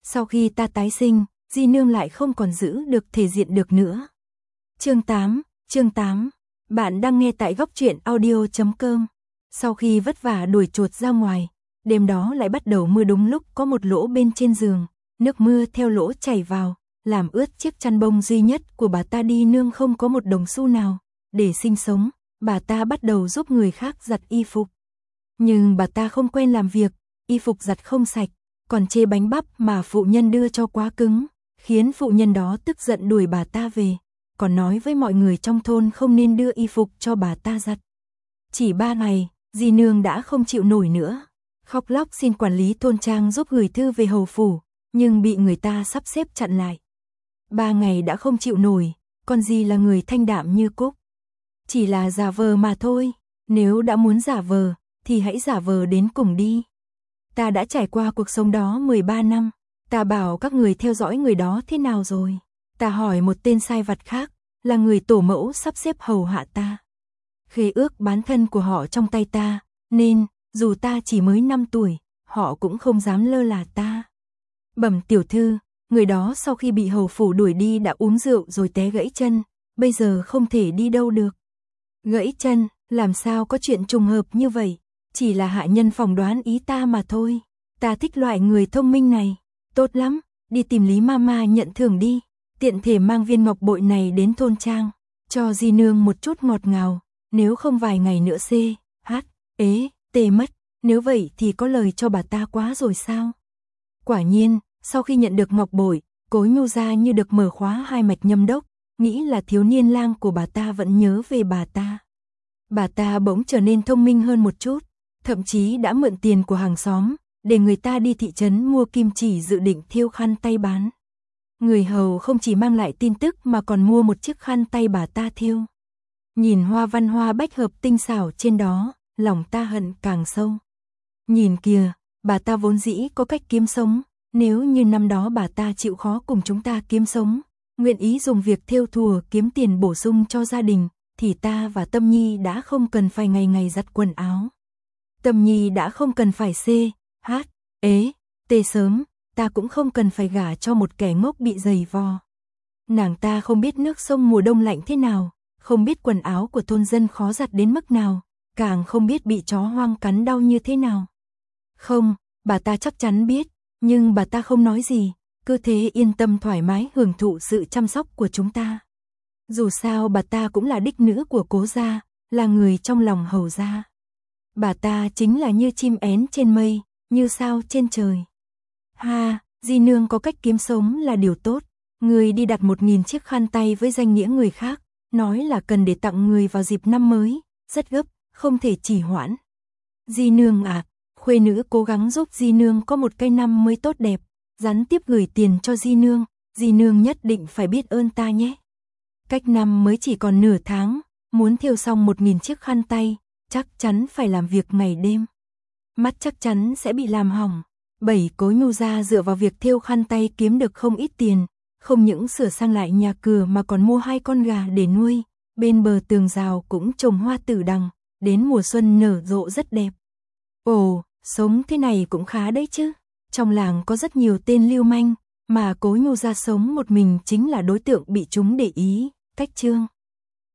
Sau khi ta tái sinh, Di nương lại không còn giữ được thể diện được nữa. Chương 8. Bạn đang nghe tại góc truyện audio.com. Sau khi vất vả đuổi chuột ra ngoài, đêm đó lại bắt đầu mưa, đúng lúc có một lỗ bên trên giường, nước mưa theo lỗ chảy vào, làm ướt chiếc chăn bông duy nhất của bà ta. Di nương không có một đồng xu nào để sinh sống, bà ta bắt đầu giúp người khác giặt y phục. Nhưng bà ta không quen làm việc, y phục giặt không sạch, còn chê bánh bắp mà phụ nhân đưa cho quá cứng, khiến phụ nhân đó tức giận đuổi bà ta về, còn nói với mọi người trong thôn không nên đưa y phục cho bà ta giặt. Chỉ 3 ngày, Di nương đã không chịu nổi nữa, khóc lóc xin quản lý thôn trang giúp gửi thư về hầu phủ, nhưng bị người ta sắp xếp chặn lại. 3 ngày đã không chịu nổi, còn Di là người thanh đạm như cúc. Chỉ là giả vờ mà thôi, nếu đã muốn giả vờ, thì hãy giả vờ đến cùng đi. Ta đã trải qua cuộc sống đó 13 năm, ta bảo các người theo dõi người đó thế nào rồi? Ta hỏi một tên sai vặt khác, là người tổ mẫu sắp xếp hầu hạ ta. Khế ước bán thân của họ trong tay ta, nên, dù ta chỉ mới 5 tuổi, họ cũng không dám lơ là ta. Bẩm tiểu thư, người đó sau khi bị hầu phủ đuổi đi đã uống rượu rồi té gãy chân, bây giờ không thể đi đâu được. Gãy chân, làm sao có chuyện trùng hợp như vậy? Chỉ là hạ nhân phỏng đoán ý ta mà thôi. Ta thích loại người thông minh này. Tốt lắm, đi tìm Lý Mama nhận thưởng đi. Tiện thể mang viên ngọc bội này đến thôn trang, cho Di nương một chút ngọt ngào, nếu không vài ngày nữa tê mất. Nếu vậy thì có lời cho bà ta quá rồi sao? Quả nhiên, sau khi nhận được ngọc bội, Cố Nhu gia như được mở khóa hai mạch nhâm đốc, nghĩ là thiếu niên lang của bà ta vẫn nhớ về bà ta. Bà ta bỗng trở nên thông minh hơn một chút, thậm chí đã mượn tiền của hàng xóm, để người ta đi thị trấn mua kim chỉ dự định thêu khăn tay bán. Người hầu không chỉ mang lại tin tức mà còn mua một chiếc khăn tay bà ta thêu. Nhìn hoa văn hoa bách hợp tinh xảo trên đó, lòng ta hận càng sâu. Nhìn kìa, bà ta vốn dĩ có cách kiếm sống, nếu như năm đó bà ta chịu khó cùng chúng ta kiếm sống, nguyện ý dùng việc thêu thùa kiếm tiền bổ sung cho gia đình, thì ta và Tâm Nhi đã không cần phải ngày ngày giặt quần áo. Tâm Nhi đã không cần phải sớm, ta cũng không cần phải gả cho một kẻ ngốc bị giày vò. Nàng ta không biết nước sông mùa đông lạnh thế nào, không biết quần áo của thôn dân khó giặt đến mức nào, càng không biết bị chó hoang cắn đau như thế nào. Không, bà ta chắc chắn biết, nhưng bà ta không nói gì, cứ thế yên tâm thoải mái hưởng thụ sự chăm sóc của chúng ta. Dù sao bà ta cũng là đích nữ của Cố gia, là người trong lòng hầu gia. Bà ta chính là như chim én trên mây, như sao trên trời. Di nương có cách kiếm sống là điều tốt. Người đi đặt 1000 chiếc khăn tay với danh nghĩa người khác, nói là cần để tặng người vào dịp năm mới, rất gấp, không thể trì hoãn. Di nương khuê nữ cố gắng giúp Di nương có một cái năm mới tốt đẹp, gián tiếp gửi tiền cho Di nương nhất định phải biết ơn ta nhé. Cách năm mới chỉ còn nửa tháng, muốn thêu xong 1000 chiếc khăn tay, chắc chắn phải làm việc ngày đêm. Mắt chắc chắn sẽ bị làm hỏng. Cố Nhu gia dựa vào việc thêu khăn tay kiếm được không ít tiền, không những sửa sang lại nhà cửa mà còn mua 2 con gà để nuôi, bên bờ tường rào cũng trồng hoa tử đằng, đến mùa xuân nở rộ rất đẹp. Ồ, sống thế này cũng khá đấy chứ. Trong làng có rất nhiều tên lưu manh, mà Cố Nhu gia sống một mình chính là đối tượng bị chúng để ý. Cách chương